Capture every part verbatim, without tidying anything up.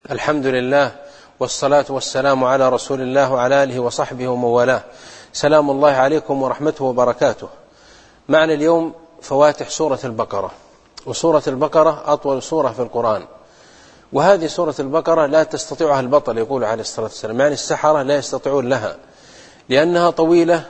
الحمد لله والصلاة والسلام على رسول الله وعلى آله وصحبه ومن والاه. سلام الله عليكم ورحمته وبركاته. معنا اليوم فواتح سورة البقرة، وسورة البقرة أطول سورة في القرآن، وهذه سورة البقرة لا تستطيعها البطل يقول عليه الصلاة والسلام، يعني السحرة لا يستطيعون لها لأنها طويلة،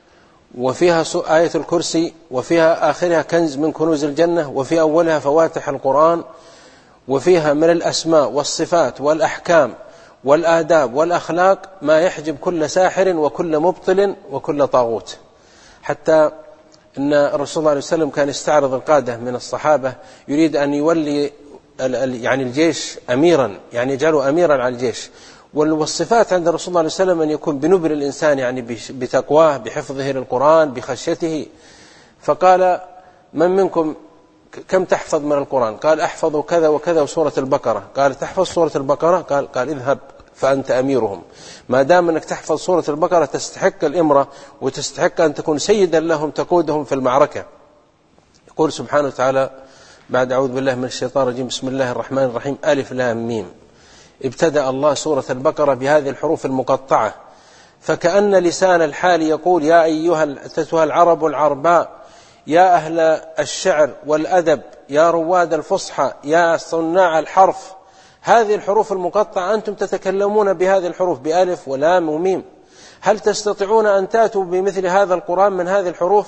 وفيها آية الكرسي، وفيها آخرها كنز من كنوز الجنة، وفي أولها فواتح القرآن، وفيها من الأسماء والصفات والأحكام والآداب والأخلاق ما يحجب كل ساحر وكل مبطل وكل طاغوت. حتى أن الرسول صلى الله عليه وسلم كان يستعرض القادة من الصحابة يريد أن يولي يعني الجيش أميرا، يعني يجعله أميرا على الجيش. والصفات عند الرسول صلى الله عليه وسلم أن يكون بنبل الإنسان، يعني بتقواه، بحفظه للقرآن، بخشيته. فقال: من منكم كم تحفظ من القرآن؟ قال: أحفظ كذا وكذا وسورة البقرة. قال: تحفظ سورة البقرة؟ قال: قال اذهب فأنت أميرهم. ما دام أنك تحفظ سورة البقرة تستحق الإمرة، وتستحق أن تكون سيدا لهم تقودهم في المعركة. يقول سبحانه وتعالى بعد: أعوذ بالله من الشيطان الرجيم، بسم الله الرحمن الرحيم، ألف لام ميم. ابتدأ الله سورة البقرة بهذه الحروف المقطعة، فكأن لسان الحال يقول: يا أيها العرب العرباء، يا أهل الشعر والأدب، يا رواد الفصحى، يا صناع الحرف، هذه الحروف المقطعة أنتم تتكلمون بهذه الحروف بألف ولام وميم، هل تستطيعون أن تأتوا بمثل هذا القرآن من هذه الحروف؟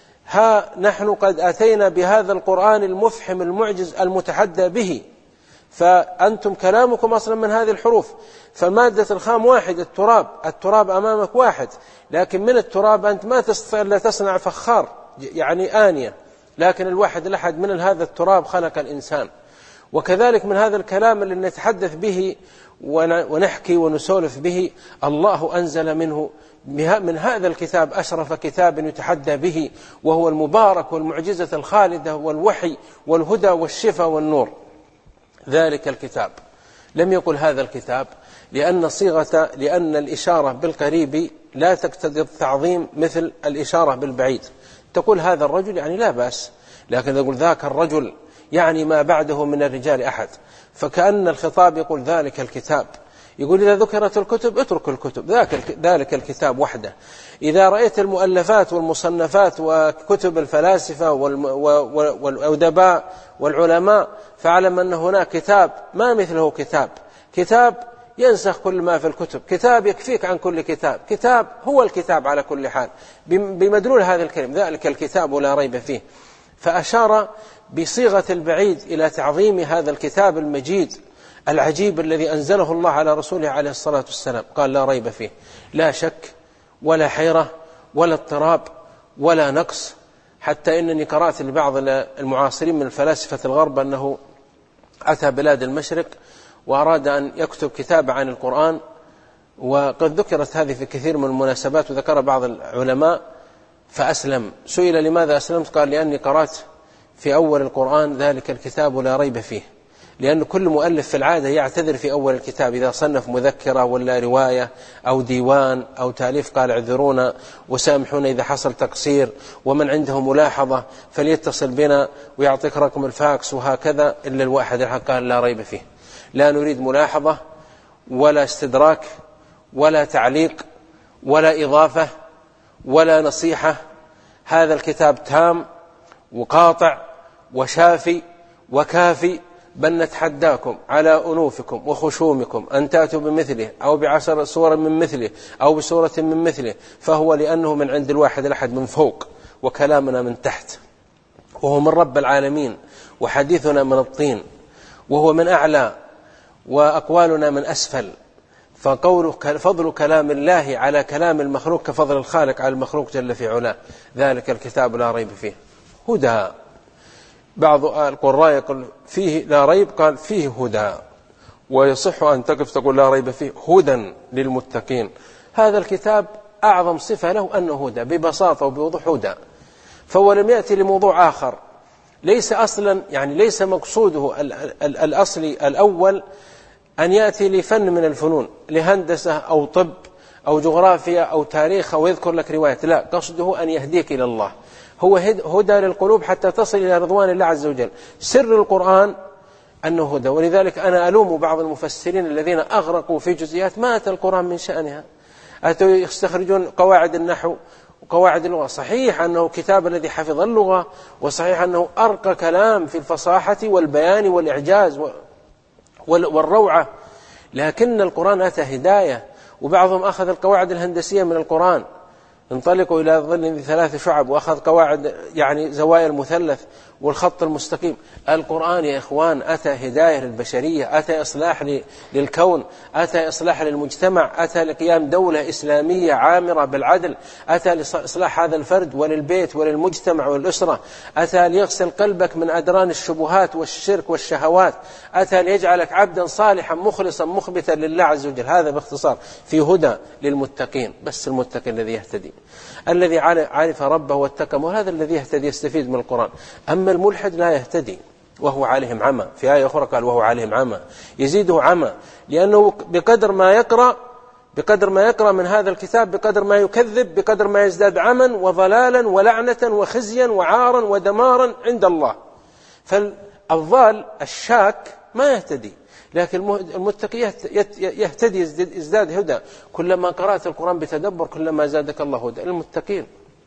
ها نحن قد أتينا بهذا القرآن المفحم المعجز المتحدى به، فأنتم كلامكم أصلا من هذه الحروف. فمادة الخام واحد، التراب، التراب أمامك واحد، لكن من التراب أنت ما تستطيع إلا تصنع فخار، يعني آنية، لكن الواحد الأحد من هذا التراب خلق الإنسان. وكذلك من هذا الكلام اللي نتحدث به ونحكي ونسولف به، الله أنزل منه من هذا الكتاب أشرف كتاب يتحدى به، وهو المبارك والمعجزة الخالدة والوحي والهدى والشفاء والنور. ذلك الكتاب، لم يقل هذا الكتاب، لأن صيغة لأن الإشارة بالقريب لا تقتضي التعظيم مثل الإشارة بالبعيد. تقول هذا الرجل يعني لا بأس، لكن تقول ذاك الرجل يعني ما بعده من الرجال أحد. فكأن الخطاب يقول ذلك الكتاب. يقول إذا ذكرت الكتب اترك الكتب، ذلك الكتاب وحده. إذا رأيت المؤلفات والمصنفات وكتب الفلاسفة والأدباء والعلماء فاعلم أن هناك كتاب ما مثله كتاب، كتاب ينسخ كل ما في الكتب، كتاب يكفيك عن كل كتاب، كتاب هو الكتاب على كل حال بمدلول هذا الكلمة، ذلك الكتاب لا ريب فيه. فأشار بصيغة البعيد إلى تعظيم هذا الكتاب المجيد العجيب الذي أنزله الله على رسوله عليه الصلاة والسلام. قال: لا ريب فيه، لا شك ولا حيرة ولا اضطراب ولا نقص. حتى إنني قرأت لبعض المعاصرين من الفلاسفة الغرب أنه أتى بلاد المشرق وأراد أن يكتب كتاب عن القرآن، وقد ذكرت هذه في كثير من المناسبات، وذكر بعض العلماء فأسلم. سئل: لماذا أسلمت؟ قال: لأني قرأت في أول القرآن ذلك الكتاب لا ريب فيه. لأن كل مؤلف في العادة يعتذر في أول الكتاب إذا صنف مذكرة ولا رواية أو ديوان أو تأليف، قال: اعذرونا وسامحونا إذا حصل تقصير، ومن عنده ملاحظة فليتصل بنا ويعطيك رقم الفاكس وهكذا. إلا الواحد الحق قال: لا ريب فيه، لا نريد ملاحظة ولا استدراك ولا تعليق ولا إضافة ولا نصيحة، هذا الكتاب تام وقاطع وشافي وكافي، بل نتحداكم على أنوفكم وخشومكم أن تأتوا بمثله أو بعشر سور من مثله أو بسورة من مثله، فهو لأنه من عند الواحد الأحد من فوق، وكلامنا من تحت، وهو من رب العالمين، وحديثنا من الطين، وهو من أعلى، وأقوالنا من أسفل. فقول فضل كلام الله على كلام المخلوق كفضل الخالق على المخلوق جل في علاه. ذلك الكتاب لا ريب فيه هدى. بعض القراء يقول فيه لا ريب، قال فيه هدى، ويصح أن تقف تقول لا ريب فيه هدى للمتقين. هذا الكتاب أعظم صفة له أنه هدى ببساطة وبوضوح هدى. فهو لم يأتي لموضوع آخر، ليس أصلا يعني ليس مقصوده الأصلي الأول أن يأتي لفن من الفنون، لهندسة أو طب أو جغرافيا أو تاريخ أو يذكر لك رواية، لا، قصده أن يهديك إلى الله، هو هدى للقلوب حتى تصل إلى رضوان الله عز وجل. سر القرآن أنه هدى. ولذلك أنا ألوم بعض المفسرين الذين أغرقوا في جزئيات ما أتى القرآن من شأنها، أتوا يستخرجون قواعد النحو وقواعد اللغة. صحيح أنه كتاب الذي حفظ اللغة، وصحيح أنه أرقى كلام في الفصاحة والبيان والإعجاز والروعة، لكن القرآن أتى هداية. وبعضهم أخذ القواعد الهندسية من القرآن، انطلقوا إلى ظل ثلاث شعب، وأخذ قواعد يعني زوايا المثلث والخط المستقيم. القرآن يا إخوان أتى هداية للبشرية، أتى إصلاح للكون، أتى إصلاح للمجتمع، أتى لقيام دولة إسلامية عامرة بالعدل، أتى لإصلاح هذا الفرد وللبيت وللمجتمع والأسرة، أتى ليغسل قلبك من أدران الشبهات والشرك والشهوات، أتى ليجعلك عبدا صالحا مخلصا مخبتا لله عز وجل. هذا باختصار في هدى للمتقين، بس المتقي الذي يهتدي، الذي عرف ربه واتقى، وهذا الذي يهتدي يستفيد من القرآن. أما الملحد لا يهتدي وهو عليهم عمى. في آية أخرى قال وهو عليهم عمى، يزيده عمى، لأنه بقدر ما يقرأ بقدر ما يقرأ من هذا الكتاب بقدر ما يكذب، بقدر ما يزداد عمى وضلالا ولعنة وخزيا وعارا ودمارا عند الله. فالضال الشاك ما يهتدي، لكن المتقي يهتدي يزداد هدى. كلما قرأت القرآن بتدبر كلما زادك الله هدى. المتقين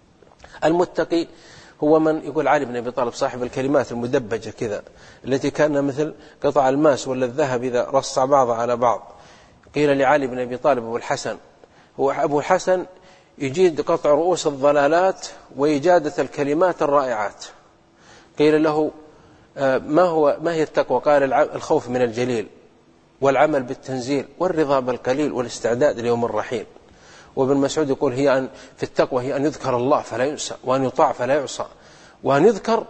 المتقي هو من يقول علي بن أبي طالب صاحب الكلمات المدبجة كذا التي كان مثل قطع الماس ولا الذهب إذا رصع بعضها على بعض. قيل لعلي بن أبي طالب أبو الحسن، هو أبو الحسن يجيد قطع رؤوس الضلالات وإجادة الكلمات الرائعات. قيل له ما هو ما هي التقوى؟ قال الخوف من الجليل والعمل بالتنزيل والرضا بالقليل والاستعداد ليوم الرحيل. وابن مسعود يقول هي أن في التقوى هي أن يذكر الله فلا ينسى، وأن يطاع فلا يعصى، وأن يذكر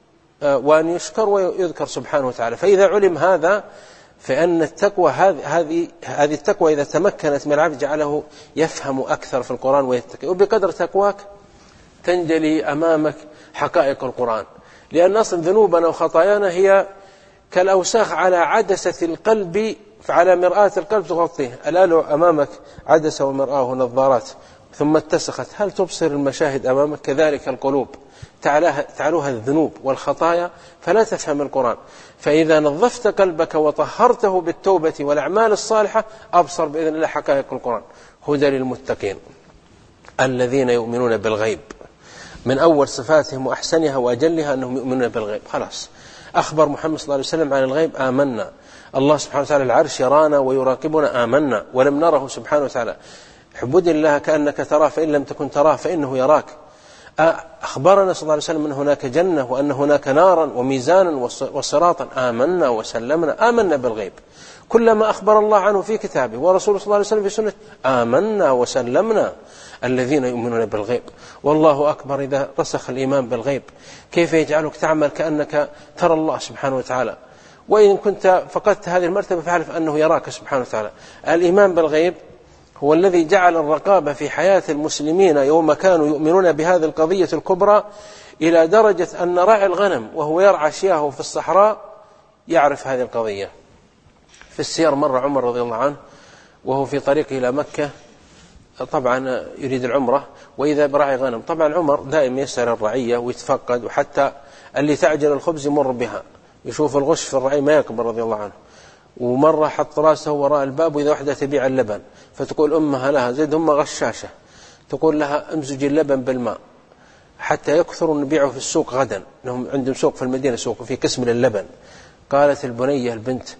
وأن يشكر ويذكر سبحانه وتعالى. فإذا علم هذا فإن التقوى هذه هذه التقوى إذا تمكنت من العبد جعله يفهم أكثر في القرآن ويتقي. وبقدر تقواك تنجلي أمامك حقائق القرآن، لأن أصل ذنوبنا وخطايانا هي كالأوساخ على عدسة القلب، على مرآة القلب تغطيه. الآن أمامك عدسة ومرآة ونظارات ثم اتسخت، هل تبصر المشاهد أمامك؟ كذلك القلوب تعلوها الذنوب والخطايا فلا تفهم القرآن. فإذا نظفت قلبك وطهرته بالتوبة والأعمال الصالحة أبصر بإذن الله حقائق القرآن. هدى للمتقين الذين يؤمنون بالغيب. من أول صفاتهم وأحسنها وأجلها أنهم يؤمنون بالغيب. خلاص أخبر محمد صلى الله عليه وسلم عن الغيب آمنا. الله سبحانه وتعالى العرش يرانا ويراقبنا آمنا ولم نره سبحانه وتعالى. اعبد الله كأنك تراه فإن لم تكن تراه فإنه يراك. أخبرنا صلى الله عليه وسلم أن هناك جنة وأن هناك نارا وميزانا وصراطا. آمنا وسلمنا. آمنا بالغيب كلما أخبر الله عنه في كتابه ورسوله صلى الله عليه وسلم في سنة آمنا وسلمنا. الذين يؤمنون بالغيب. والله أكبر إذا رسخ الإيمان بالغيب كيف يجعلك تعمل كأنك ترى الله سبحانه وتعالى. وإن كنت فقدت هذه المرتبة فاعرف أنه يراك سبحانه وتعالى. الإيمان بالغيب هو الذي جعل الرقابة في حياة المسلمين يوم كانوا يؤمنون بهذه القضية الكبرى إلى درجة أن راعي الغنم وهو يرعى شياه في الصحراء يعرف هذه القضية. في السير مر عمر رضي الله عنه وهو في طريقه إلى مكة، طبعا يريد العمرة وإذا براعي غنم. طبعا عمر دائما يسأل الرعية ويتفقد، وحتى اللي تعجل الخبز يمر بها، يشوف الغش في الرعي ما يقبل رضي الله عنه. ومرة حط راسه وراء الباب وإذا وحدة تبيع اللبن فتقول أمها لها زيد أمها غشاشة، تقول لها امزج اللبن بالماء حتى يكثر نبيعه في السوق غدا، لهم عندهم سوق في المدينة سوق في قسم للبن. قالت البنية البنت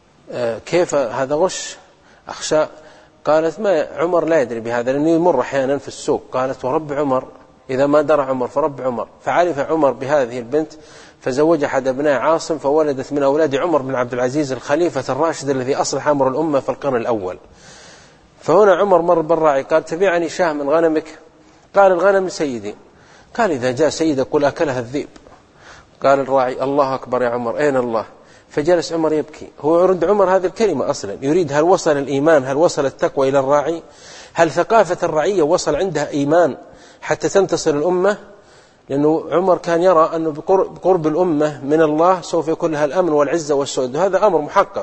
كيف هذا غش أخشى؟ قالت ما عمر لا يدري بهذا لأنه يمر أحيانا في السوق. قالت ورب عمر إذا ما درى عمر فرب عمر. فعرف عمر بهذه البنت فزوج أحد أبناء عاصم فولدت من أولاد عمر بن عبد العزيز الخليفة الراشد الذي أصلح أمر الأمة في القرن الأول. فهنا عمر مر بالراعي قال تبيعني شاه من غنمك؟ قال الغنم سيدي. قال إذا جاء سيدك قل أكلها الذئب. قال الراعي الله أكبر يا عمر أين الله؟ فجلس عمر يبكي. هو يرد عمر هذه الكلمة أصلا يريد هل وصل الإيمان، هل وصل التقوى إلى الراعي، هل ثقافة الرعية وصل عندها إيمان حتى تنتصر الأمة؟ لأنه عمر كان يرى أنه بقرب الأمة من الله سوف يكون لها الأمن والعزة والسعود، وهذا أمر محقق.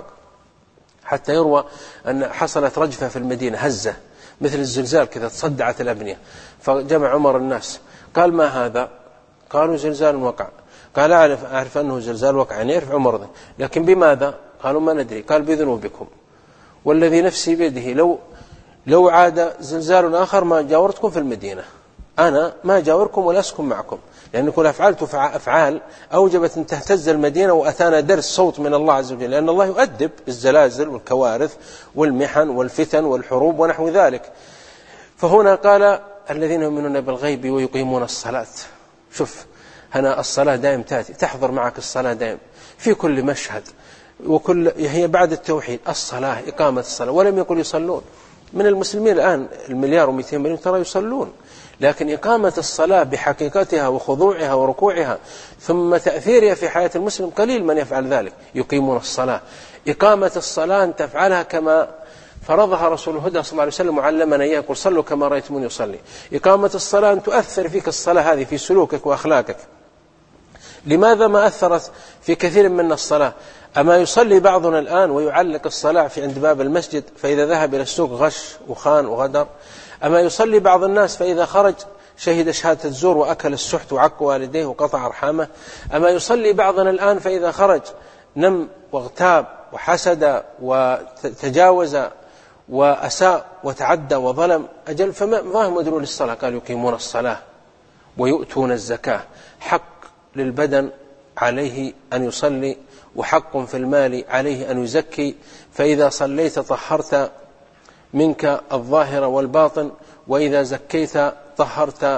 حتى يروى أن حصلت رجفة في المدينة هزة مثل الزلزال كذا تصدعت الأبنية، فجمع عمر الناس قال ما هذا؟ قالوا زلزال وقع. قال أعرف, أعرف أنه زلزال وقع، يعني يرفع مرضه، لكن بماذا؟ قالوا ما ندري. قال بذنوبكم، والذي نفسي بيده لو لو عاد زلزال آخر ما جاورتكم في المدينة، أنا ما جاوركم ولا أسكن معكم، لأن كل أفعال أفعال أوجبت أن تهتز المدينة، وأتانا درس صوت من الله عز وجل، لأن الله يؤدب الزلازل والكوارث والمحن والفتن والحروب ونحو ذلك. فهنا قال الذين يؤمنون بالغيب ويقيمون الصلاة. شوف هنا الصلاة دائم تأتي، تحضر معك الصلاة دائم في كل مشهد، وكل هي بعد التوحيد الصلاة، إقامة الصلاة. ولم يقل يصلون، من المسلمين الآن المليار ومئتين مليون ترى يصلون، لكن إقامة الصلاة بحقيقتها وخضوعها وركوعها ثم تأثيرها في حياة المسلم قليل من يفعل ذلك. يقيمون الصلاة، إقامة الصلاة أن تفعلها كما فرضها رسول الهدى صلى الله عليه وسلم وعلمنا إياه، يقول صلوا كما رأيتمون يصلي. إقامة الصلاة أن تؤثر فيك الصلاة هذه في سلوكك وأخلاقك. لماذا ما أثرت في كثير من الصلاة؟ أما يصلي بعضنا الآن ويعلق الصلاة في عند باب المسجد، فإذا ذهب إلى السوق غش وخان وغدر. أما يصلي بعض الناس فإذا خرج شهد شهادة الزور وأكل السحت وعق والديه وقطع أرحامه. أما يصلي بعضنا الآن فإذا خرج نم واغتاب وحسد وتجاوز وأساء وتعدى وظلم. أجل فما هم يدرون للصلاة؟ قال يقيمون الصلاة ويؤتون الزكاة. حق للبدن عليه أن يصلي، وحق في المال عليه أن يزكي. فإذا صليت طهرت منك الظاهر والباطن، وإذا زكيت طهرت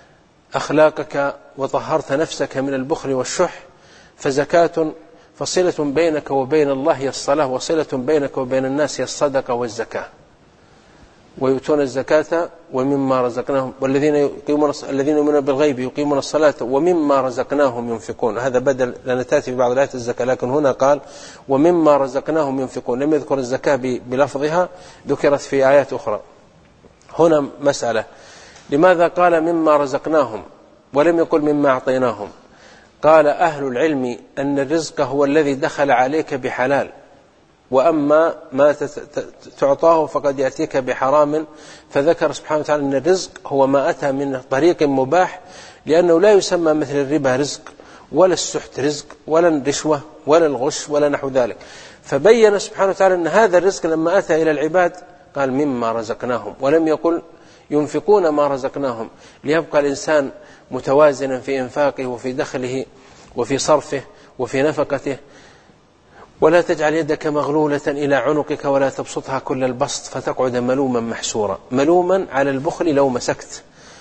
أخلاقك وطهرت نفسك من البخل والشح. فزكاة فصلة بينك وبين الله هي الصلاة، وصلة بينك وبين الناس هي الصدقة والزكاة. ويؤتون الزكاة ومما رزقناهم، والذين يقيمون الذين يؤمنون بالغيب يقيمون الصلاة ومما رزقناهم ينفقون. هذا بدل، لأن تأتي في بعض الآيات الزكاة، لكن هنا قال ومما رزقناهم ينفقون. لم يذكر الزكاة بلفظها، ذكرت في آيات أخرى. هنا مسألة، لماذا قال مما رزقناهم ولم يقل مما أعطيناهم؟ قال أهل العلم أن الرزق هو الذي دخل عليك بحلال، وأما ما تعطاه فقد يأتيك بحرام. فذكر سبحانه وتعالى أن الرزق هو ما أتى من طريق مباح، لأنه لا يسمى مثل الربا رزق، ولا السحت رزق، ولا الرشوة، ولا الغش، ولا نحو ذلك. فبين سبحانه وتعالى أن هذا الرزق لما أتى إلى العباد قال مما رزقناهم، ولم يقل ينفقون ما رزقناهم، ليبقى الإنسان متوازنا في إنفاقه وفي دخله وفي صرفه وفي نفقته. ولا تجعل يدك مغلولة إلى عنقك ولا تبسطها كل البسط فتقعد ملوما محسورا. ملوما على البخل لو مسكت،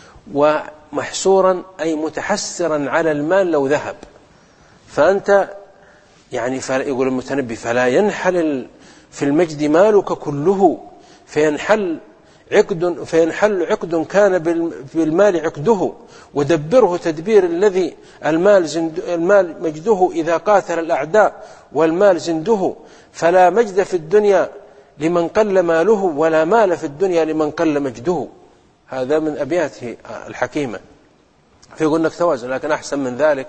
ومحسورا أي متحسرا على المال لو ذهب. فأنت يعني يقول المتنبي فلا ينحل في المجد مالك كله، فينحل عقد فينحل عقد كان بالمال عقده، ودبره تدبير الذي المال, زند المال مجده إذا قاتل الأعداء والمال زنده. فلا مجد في الدنيا لمن قل ماله، ولا مال في الدنيا لمن قل مجده. هذا من أبياته الحكيمة. فيقول لك توازن، لكن أحسن من ذلك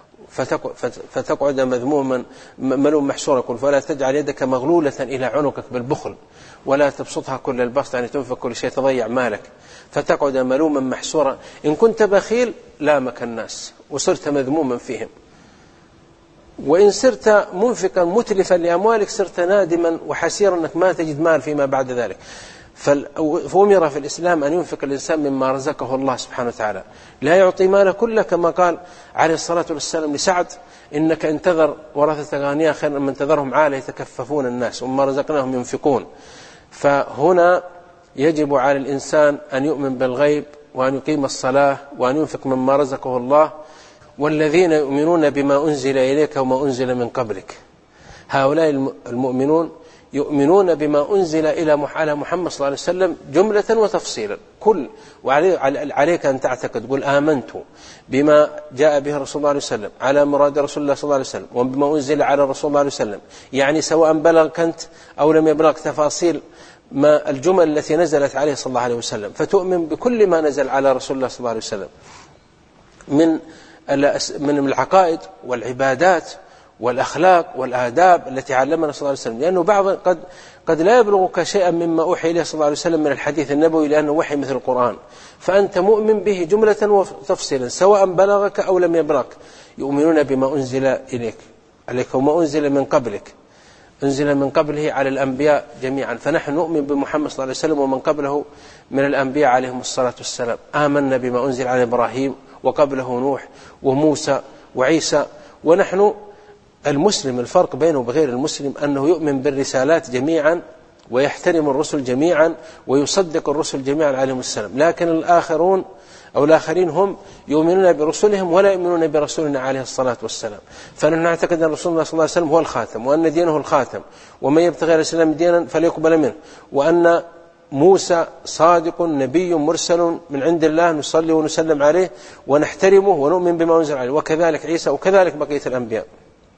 فتقعد مذموما ملوم محسورا. يقول فلا تجعل يدك مغلولة إلى عنقك بالبخل، ولا تبسطها كل البسط، يعني تنفق كل شيء تضيع مالك، فتقعد ملوما محسورا. إن كنت بخيل لامك الناس وصرت مذموما فيهم، وإن صرت منفقا متلفا لأموالك صرت نادما وحسيرا أنك ما تجد مال فيما بعد ذلك. فأمر في الإسلام أن ينفق الإنسان مما رزقه الله سبحانه وتعالى، لا يعطي ماله كله، كما قال عليه الصلاة والسلام لسعد إنك انتظر ورثة أغنياء خير من انتظرهم عالة يتكففون الناس وما رزقناهم ينفقون. فهنا يجب على الإنسان أن يؤمن بالغيب، وأن يقيم الصلاة، وأن ينفق مما رزقه الله. والذين يؤمنون بما أنزل إليك وما أنزل من قبلك، هؤلاء المؤمنون يؤمنون بما أنزل إلى على محمد صلى الله عليه وسلم جملة وتفصيلا. كل وعليك أن تعتقد، قل آمنت بما جاء به رسول الله عليه وسلم على مراد رسول الله صلى الله عليه وسلم، وبما أنزل على رسول الله عليه وسلم، يعني سواء بلغك أنت أو لم يبلغك تفاصيل ما الجمل التي نزلت عليه صلى الله عليه وسلم. فتؤمن بكل ما نزل على رسول الله صلى الله عليه وسلم من من العقائد والعبادات والأخلاق والآداب التي علمنا صلى الله عليه وسلم. لأنه بعض قد قد لا يبلغك شيئا مما أوحي إليه صلى الله عليه وسلم من الحديث النبوي، لأنه وحي مثل القرآن، فأنت مؤمن به جملة وتفصيلا سواء بلغك أو لم يبلغك. يؤمنون بما أنزل إليك عليك وما أنزل من قبلك، أنزل من قبله على الأنبياء جميعا، فنحن نؤمن بمحمد صلى الله عليه وسلم ومن قبله من الأنبياء عليهم الصلاة والسلام. آمنا بما أنزل على إبراهيم وقبله نوح وموسى وعيسى. ونحن المسلم الفرق بينه وبغير المسلم أنه يؤمن بالرسالات جميعا ويحترم الرسل جميعا ويصدق الرسل جميعا عليهم السلام، لكن الآخرون أو الآخرين هم يؤمنون برسلهم ولا يؤمنون برسولنا عليه الصلاة والسلام. فنحن نعتقد أن رسولنا صلى الله عليه وسلم هو الخاتم، وأن دينه الخاتم، ومن يبتغي غير الإسلام دينا فليقبل منه، وأن موسى صادق نبي مرسل من عند الله نصلي ونسلم عليه ونحترمه ونؤمن بما أنزل عليه، وكذلك عيسى وكذلك بقية الأنبياء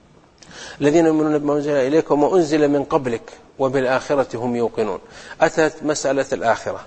الذين يؤمنون بما أنزل إليك وما أنزل من قبلك وبالآخرة هم يوقنون. أتت مسألة الآخرة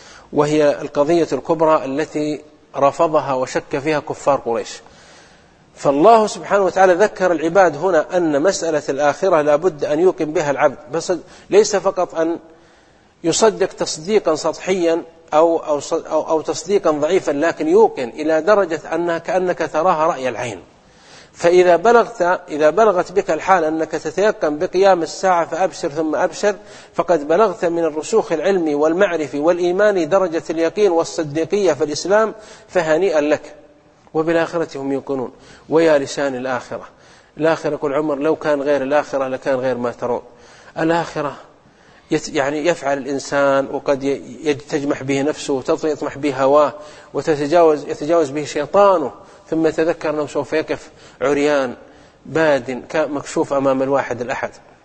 وهي القضية الكبرى التي رفضها وشك فيها كفار قريش. فالله سبحانه وتعالى ذكر العباد هنا أن مسألة الآخرة لا بد أن يوقن بها العبد، بس ليس فقط أن يصدق تصديقا سطحيا أو, أو, أو, أو تصديقا ضعيفا، لكن يوقن إلى درجة أنها كأنك تراها رأي العين. فإذا بلغت إذا بلغت بك الحال أنك تتيقن بقيام الساعة فأبشر ثم أبشر، فقد بلغت من الرسوخ العلمي والمعرفي والإيماني درجة اليقين والصديقية في الإسلام، فهنيئا لك. وبالآخرة هم يوقنون. ويا لسان الآخرة، الآخرة كل عمر لو كان غير الآخرة لكان غير ما ترون. الآخرة يعني يفعل الإنسان وقد تجمح به نفسه وتطمح به هواه وتتجاوز يتجاوز به شيطانه، ثم يتذكر أنه سوف يقف عريان باد مكشوف أمام الواحد الأحد.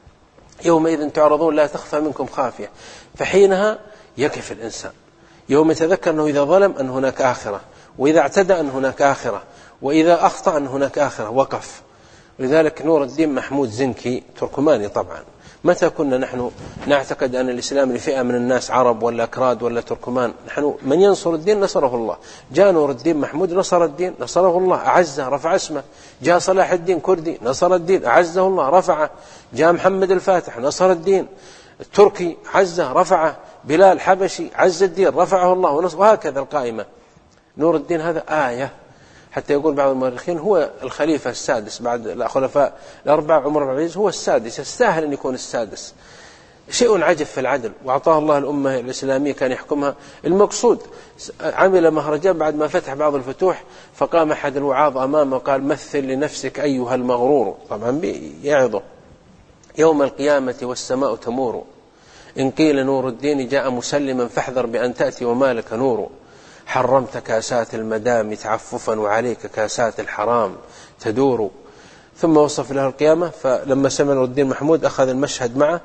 يومئذ تعرضون لا تخفى منكم خافية، فحينها يقف الإنسان. يوم يتذكر أنه إذا ظلم أن هناك آخرة، وإذا اعتدى أن هناك آخرة، وإذا أخطأ أن هناك آخرة، وقف. لذلك نور الدين محمود زنكي تركماني طبعا. متى كنا نحن نعتقد أن الإسلام لفئة من الناس عرب ولا أكراد ولا تركمان؟ نحن من ينصر الدين نصره الله. جاء نور الدين محمود نصر الدين، نصره الله، أعزه، رفع اسمه. جاء صلاح الدين كردي نصر الدين، أعزه الله، رفعه. جاء محمد الفاتح نصر الدين، التركي عزه، رفعه. بلال حبشي عز الدين، رفعه الله ونصر. وهكذا القائمة. نور الدين هذا آية، حتى يقول بعض المؤرخين هو الخليفة السادس بعد الخلفاء الأربعة. عمر بن عبد العزيز هو السادس، يستاهل أن يكون السادس. شيء عجب في العدل، وأعطاه الله الأمة الإسلامية كان يحكمها. المقصود عمل مهرجان بعد ما فتح بعض الفتوح، فقام أحد الوعاظ أمامه وقال: مثل لنفسك أيها المغرور. طبعا يعظه: يوم القيامة والسماء تمور، إن قيل نور الدين جاء مسلما فاحذر بأن تأتي ومالك نور. حرمت كاسات المدام تعففا وعليك كاسات الحرام تدور. ثم وصف له القيامة، فلما سمع نور الدين محمود أخذ المشهد معه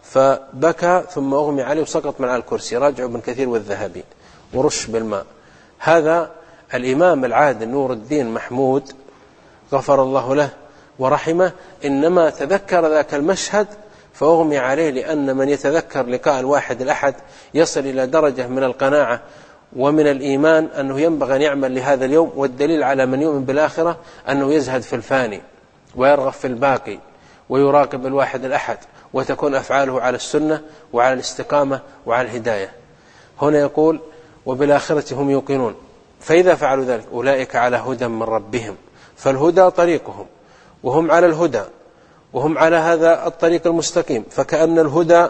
فبكى، ثم أغمي عليه وسقط من على الكرسي. راجع ابن كثير والذهبي ورش بالماء. هذا الإمام العادل نور الدين محمود غفر الله له ورحمه، إنما تذكر ذاك المشهد فأغمي عليه، لأن من يتذكر لقاء الواحد الأحد يصل إلى درجة من القناعة ومن الإيمان أنه ينبغي أن يعمل لهذا اليوم. والدليل على من يؤمن بالآخرة أنه يزهد في الفاني ويرغب في الباقي ويراقب الواحد الأحد، وتكون أفعاله على السنة وعلى الاستقامة وعلى الهداية. هنا يقول: وبالآخرة هم يوقنون. فإذا فعلوا ذلك أولئك على هدى من ربهم. فالهدى طريقهم، وهم على الهدى، وهم على هذا الطريق المستقيم. فكأن الهدى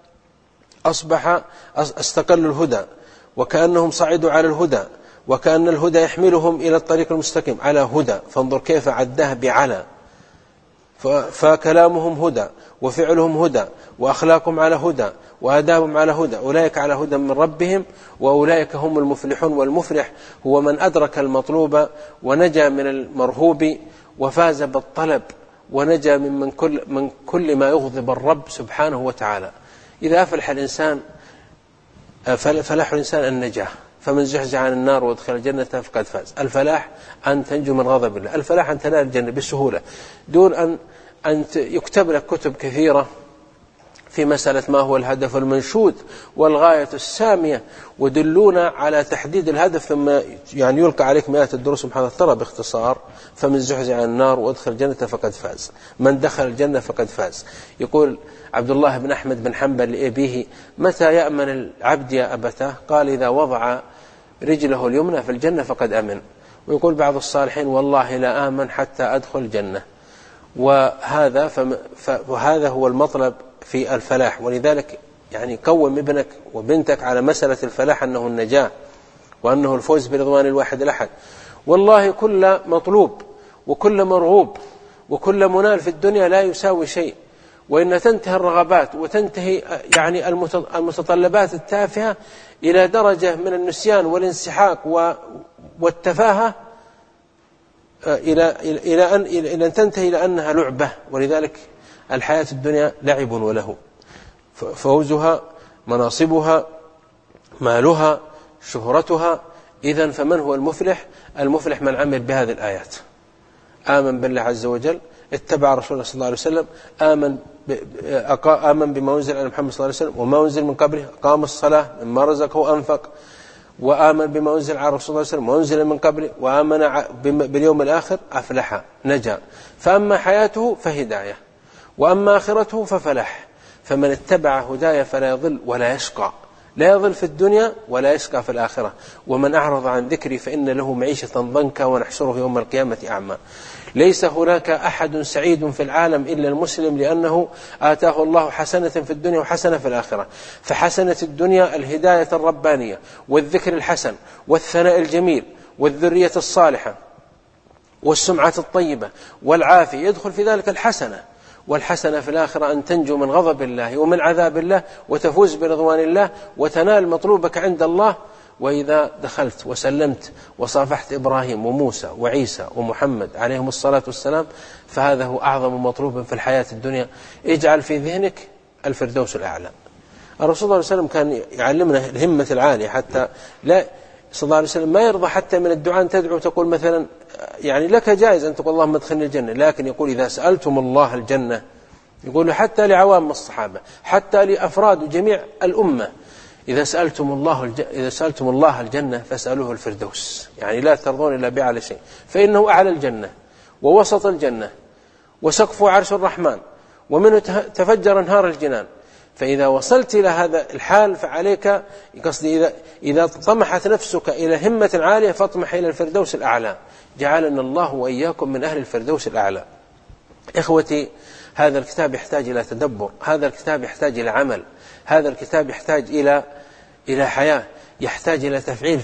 أصبح استقل الهدى، وكأنهم صعدوا على الهدى، وكأن الهدى يحملهم إلى الطريق المستقيم على هدى. فانظر كيف عداه بعلى. فكلامهم هدى، وفعلهم هدى، وأخلاقهم على هدى، وآدابهم على هدى. أولئك على هدى من ربهم وأولئك هم المفلحون. والمفلح هو من أدرك المطلوب ونجا من المرهوب وفاز بالطلب ونجا من كل, من كل ما يغضب الرب سبحانه وتعالى. إذا أفلح الإنسان فلاح الإنسان النجاة، فمن زحزح عن النار وادخل الجنة فقد فاز. الفلاح أن تنجو من غضب الله، الفلاح أن تنال الجنة بسهولة دون أن أن يكتب لك كتب كثيرة في مسألة ما هو الهدف المنشود والغاية السامية، ودلونا على تحديد الهدف، ثم يعني يلقى عليك مئات الدروس سبحانه وتعالى باختصار: فمن زحزح عن النار وادخل الجنة فقد فاز، من دخل الجنة فقد فاز. يقول عبد الله بن أحمد بن حنبل لأبيه: متى يأمن العبد يا أبتاه؟ قال: إذا وضع رجله اليمنى في الجنة فقد أمن، ويقول بعض الصالحين والله لا آمن حتى أدخل الجنة. وهذا فم وهذا هو المطلب في الفلاح. ولذلك يعني قوم ابنك وبنتك على مسألة الفلاح أنه النجاة وأنه الفوز برضوان الواحد الأحد. والله كل مطلوب وكل مرغوب وكل منال في الدنيا لا يساوي شيء، وإن تنتهي الرغبات وتنتهي يعني المتطلبات التافهة إلى درجة من النسيان والانسحاق والتفاهة إلى إلى أن إلى أن تنتهي إلى أنها لعبة. ولذلك الحياة الدنيا لعب وله، فوزها مناصبها مالها شهرتها. إذن فمن هو المفلح؟ المفلح من عمل بهذه الآيات، آمن بالله عز وجل، اتبع رسول الله صلى الله عليه وسلم، آمن آمن بما أنزل على محمد صلى الله عليه وسلم وما أنزل من قبله، قام الصلاة، مما رزقه أنفق، وآمن بما أنزل على رسول الله صلى الله عليه وسلم وأنزل من قبله، وآمن باليوم الآخر، أفلح نجا. فأما حياته فهداية، وأما آخرته ففلح. فمن اتبع هدايا فلا يضل ولا يشقى، لا يضل في الدنيا ولا يشقى في الآخرة. ومن أعرض عن ذكري فإن له معيشة ضنكا ونحشره يوم القيامة أعمى. ليس هناك أحد سعيد في العالم إلا المسلم، لأنه آتاه الله حسنة في الدنيا وحسنة في الآخرة. فحسنة الدنيا الهداية الربانية والذكر الحسن والثناء الجميل والذرية الصالحة والسمعة الطيبة والعافية، يدخل في ذلك الحسنة. والحسنة في الآخرة أن تنجو من غضب الله ومن عذاب الله وتفوز برضوان الله وتنال مطلوبك عند الله. وإذا دخلت وسلمت وصافحت إبراهيم وموسى وعيسى ومحمد عليهم الصلاة والسلام، فهذا هو أعظم مطلوب في الحياة الدنيا. اجعل في ذهنك الفردوس الأعلى. الرسول صلى الله عليه وسلم كان يعلمنا الهمة العالية، حتى لا صلى الله عليه وسلم ما يرضى حتى من الدعاء تدعو تقول مثلا يعني لك جائز أن تقول اللهم ادخلني الجنة، لكن يقول إذا سألتم الله الجنة، يقول حتى لعوام الصحابة حتى لأفراد جميع الأمة، إذا سألتم الله الج... إذا سألتم الله الجنة فاسألوه الفردوس، يعني لا ترضون إلا بأعلى شيء، فإنه أعلى الجنة ووسط الجنة وسقف عرش الرحمن ومنه تفجر انهار الجنان. فإذا وصلت إلى هذا الحال فعليك قصدي إذا إذا طمحت نفسك إلى همة عالية فاطمح إلى الفردوس الأعلى. جعلنا الله وإياكم من أهل الفردوس الأعلى. إخوتي، هذا الكتاب يحتاج إلى تدبر، هذا الكتاب يحتاج إلى عمل، هذا الكتاب يحتاج إلى إلى حياة، يحتاج إلى تفعيل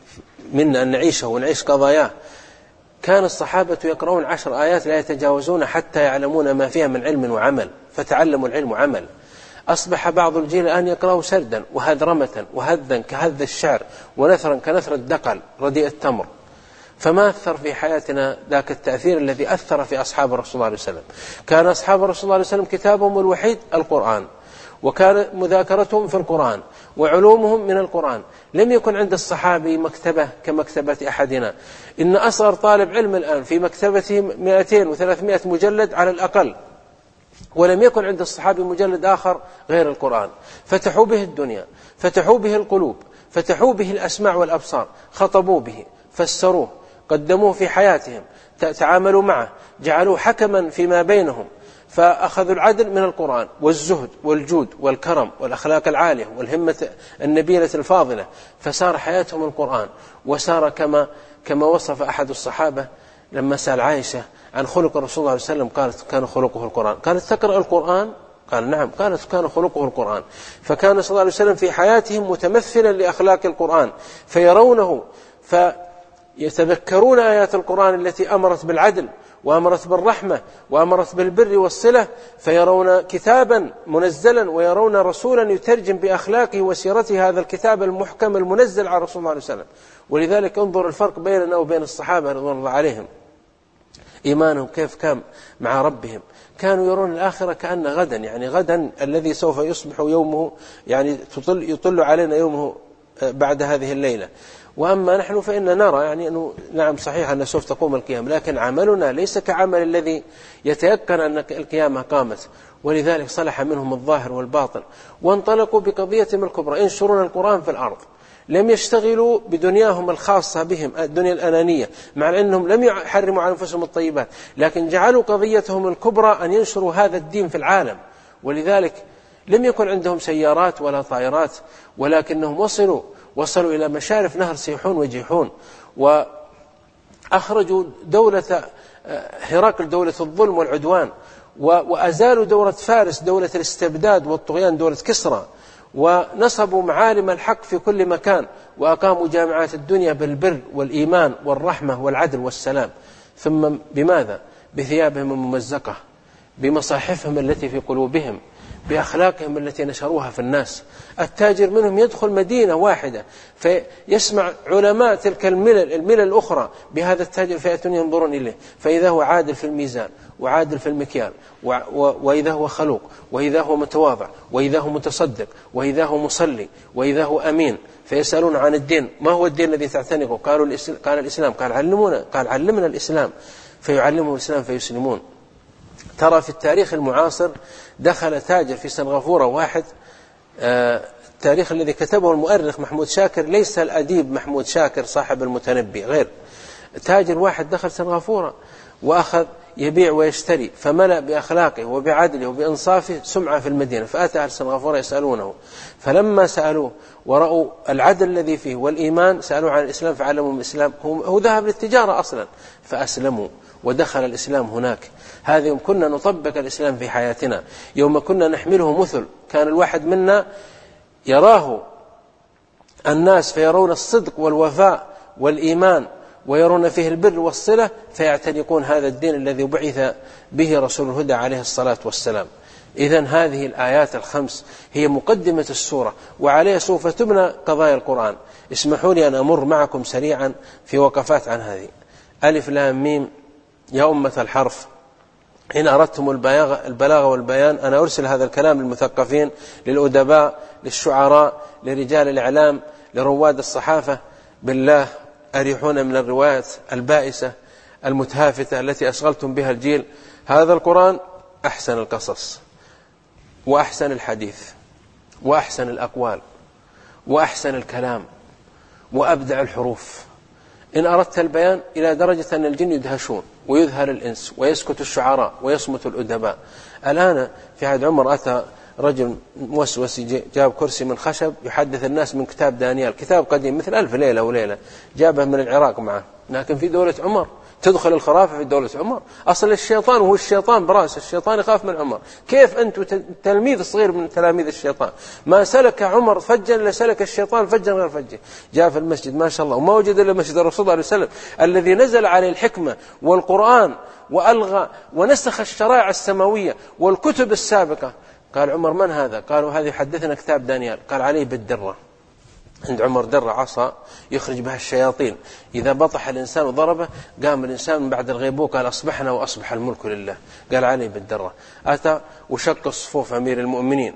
منا أن نعيشه ونعيش قضاياه. كان الصحابة يقرؤون عشر آيات لا يتجاوزون حتى يعلمون ما فيها من علم وعمل، فتعلموا العلم وعمل. أصبح بعض الجيل الآن يقرأه سردا وهذرمة وهذا كهذ الشعر ونثرا كنثر الدقل رديء التمر. فما أثر في حياتنا ذاك التأثير الذي أثر في أصحاب الرسول صلى الله عليه وسلم. كان أصحاب الرسول صلى الله عليه وسلم كتابهم الوحيد القرآن، وكان مذاكرتهم في القرآن وعلومهم من القرآن. لم يكن عند الصحابي مكتبة كمكتبة أحدنا. إن أصغر طالب علم الآن في مكتبته مئتين وثلاثمائة مجلد على الأقل، ولم يكن عند الصحابي مجلد آخر غير القرآن. فتحوا به الدنيا، فتحوا به القلوب، فتحوا به الأسماع والأبصار، خطبوا به، فسروه، قدموه في حياتهم، تعاملوا معه، جعلوه حكما فيما بينهم. فأخذوا العدل من القرآن والزهد والجود والكرم والأخلاق العالية والهمة النبيلة الفاضلة، فصار حياتهم القرآن. وصار كما كما وصف أحد الصحابة لما سأل عائشة عن خلق الرسول صلى الله عليه وسلم، قالت كان خلقه القرآن. قالت تقرأ القرآن؟ قال نعم. قالت كان خلقه القرآن. فكان صلى الله عليه وسلم في حياتهم متمثلا لأخلاق القرآن، فيرونه فيتذكرون آيات القرآن التي أمرت بالعدل وأمرت بالرحمة وأمرت بالبر والصلة، فيرون كتابا منزلا ويرون رسولا يترجم بأخلاقه وسيرته هذا الكتاب المحكم المنزل على رسول الله عليه وسلم. ولذلك انظر الفرق بيننا وبين الصحابة رضوان الله عليهم، إيمانهم كيف كان مع ربهم. كانوا يرون الآخرة كأن غدا، يعني غدا الذي سوف يصبح يومه، يعني تطل, يطل علينا يومه بعد هذه الليلة. وأما نحن فإن نرى يعني أنه نعم صحيح أن سوف تقوم القيامة، لكن عملنا ليس كعمل الذي يتيقن أن القيامة قامت. ولذلك صلح منهم الظاهر والباطن، وانطلقوا بقضيتهم الكبرى، ينشرون القرآن في الأرض. لم يشتغلوا بدنياهم الخاصة بهم، الدنيا الأنانية، مع أنهم لم يحرموا على أنفسهم الطيبات، لكن جعلوا قضيتهم الكبرى أن ينشروا هذا الدين في العالم. ولذلك لم يكن عندهم سيارات ولا طائرات، ولكنهم وصلوا وصلوا إلى مشارف نهر سيحون وجيحون، أخرجوا دولة هرقل دولة الظلم والعدوان، وأزالوا دولة فارس دولة الاستبداد والطغيان دولة كسرى، ونصبوا معالم الحق في كل مكان، وأقاموا جامعات الدنيا بالبر والإيمان والرحمة والعدل والسلام. ثم بماذا؟ بثيابهم الممزقة، بمصاحفهم التي في قلوبهم، بأخلاقهم التي نشروها في الناس. التاجر منهم يدخل مدينة واحدة فيسمع علماء تلك الملل الملل الأخرى بهذا التاجر فيأتون ينظرون إليه، فإذا هو عادل في الميزان وعادل في المكيال، وإذا هو خلوق، وإذا هو متواضع، وإذا هو متصدق، وإذا هو مصلي، وإذا هو أمين. فيسألون عن الدين، ما هو الدين الذي تعتنقه؟ قالوا الإسلام. قال الإسلام. قال علمونا، قال علمنا الإسلام. فيعلمهم الإسلام فيسلمون. ترى في التاريخ المعاصر دخل تاجر في سنغافورة واحد، آه التاريخ الذي كتبه المؤرخ محمود شاكر، ليس الأديب محمود شاكر صاحب المتنبي، غير تاجر واحد دخل سنغافورة وأخذ يبيع ويشتري، فملأ بأخلاقه وبعدله وبإنصافه سمعة في المدينة. فأتى أهل سنغافورة يسألونه، فلما سألوه ورأوا العدل الذي فيه والإيمان سألوه عن الإسلام فعلمهم الإسلام. هو ذهب للتجارة أصلا فأسلموا ودخل الإسلام هناك. هذا يوم كنا نطبق الإسلام في حياتنا، يوم كنا نحمله مثل، كان الواحد منا يراه الناس فيرون الصدق والوفاء والإيمان ويرون فيه البر والصلة فيعتنقون هذا الدين الذي بعث به رسول الهدى عليه الصلاة والسلام. إذن هذه الآيات الخمس هي مقدمة السورة، وعليها سوف تبنى قضايا القرآن. اسمحوا لي أن أمر معكم سريعا في وقفات عن هذه. ألف لام ميم يا أمة الحرف، إن أردتم البلاغ والبيان. أنا أرسل هذا الكلام للمثقفين، للأدباء، للشعراء، لرجال الإعلام، لرواد الصحافة. بالله أريحونا من الروايات البائسة المتهافتة التي أشغلتم بها الجيل. هذا القرآن أحسن القصص وأحسن الحديث وأحسن الأقوال وأحسن الكلام وأبدع الحروف. إن أردت البيان إلى درجة أن الجن يدهشون ويذهل الإنس ويسكت الشعراء ويصمت الأدباء. الآن في عهد عمر أتى رجل موسوسي جاب كرسي من خشب يحدث الناس من كتاب دانيال، كتاب قديم مثل ألف ليلة وليلة، جابه من العراق معه. لكن في دولة عمر تدخل الخرافة في دولة عمر. أصل الشيطان وهو الشيطان برأس، الشيطان يخاف من عمر. كيف أنت تلميذ صغير من تلاميذ الشيطان؟ ما سلك عمر فجا لسلك الشيطان فجا غير فجه. جاء في المسجد ما شاء الله وما وجد إلا مسجد الرسول صلى الله عليه وسلم الذي نزل عليه الحكمة والقرآن وألغى ونسخ الشرائع السماوية والكتب السابقة. قال عمر من هذا؟ قالوا هذا يحدثنا كتاب دانيال. قال عليه بالدرة. عند عمر درة عصا يخرج بها الشياطين، إذا بطح الإنسان وضربه قام الإنسان من بعد الغيبوبة قال أصبحنا وأصبح الملك لله. قال عليه بالدرة. أتى وشق صفوف أمير المؤمنين،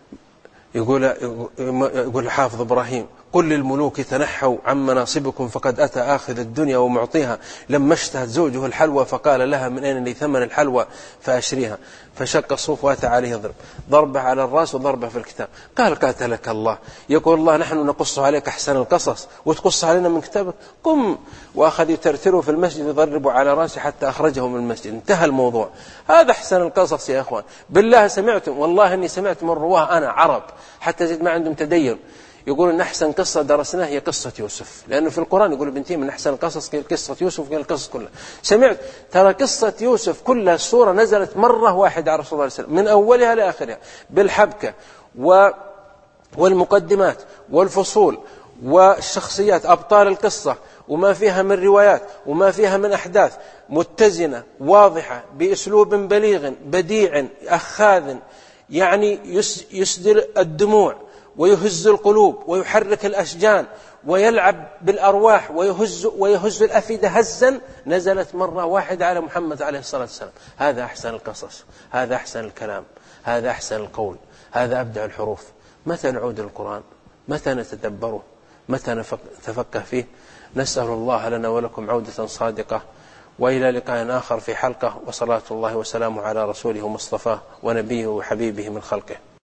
يقول يقول الحافظ إبراهيم قل للملوك تنحوا عن مناصبكم فقد أتى آخذ الدنيا ومعطيها. لما اشتهت زوجه الحلوى فقال لها من أين لي ثمن الحلوى فأشريها. فشق الصوف وأتى عليه ضرب، ضربه على الرأس وضربه في الكتاب. قال قاتلك الله. يقول الله نحن نقص عليك أحسن القصص وتقص علينا من كتابك؟ قم. وأخذ يترتره في المسجد يضربه على رأسه حتى أخرجه من المسجد. انتهى الموضوع. هذا أحسن القصص يا أخوان. بالله سمعتم؟ والله أني سمعت من رواه أنا عرب حتى زد ما عندهم تدين يقول إن أحسن قصة درسناها هي قصة يوسف، لأنه في القرآن يقول بنتي من أحسن القصص قصة يوسف قال القصص كلها. سمعت ترى قصة يوسف كلها السورة نزلت مرة واحدة على رسول الله صلى الله عليه وسلم من أولها لآخرها بالحبكة و والمقدمات والفصول والشخصيات أبطال القصة وما فيها من روايات وما فيها من أحداث متزنة واضحة بأسلوب بليغ بديع أخاذ، يعني يسدل الدموع ويهز القلوب ويحرك الأشجان ويلعب بالأرواح ويهز, ويهز الأفئدة هزا. نزلت مرة واحدة على محمد عليه الصلاة والسلام. هذا أحسن القصص، هذا أحسن الكلام، هذا أحسن القول، هذا أبدع الحروف. متى نعود للقرآن؟ متى نتدبره؟ متى نتفقه فيه؟ نسأل الله لنا ولكم عودة صادقة، وإلى لقاء آخر في حلقة، وصلاة الله وسلامه على رسوله ومصطفاه ونبيه وحبيبه من خلقه.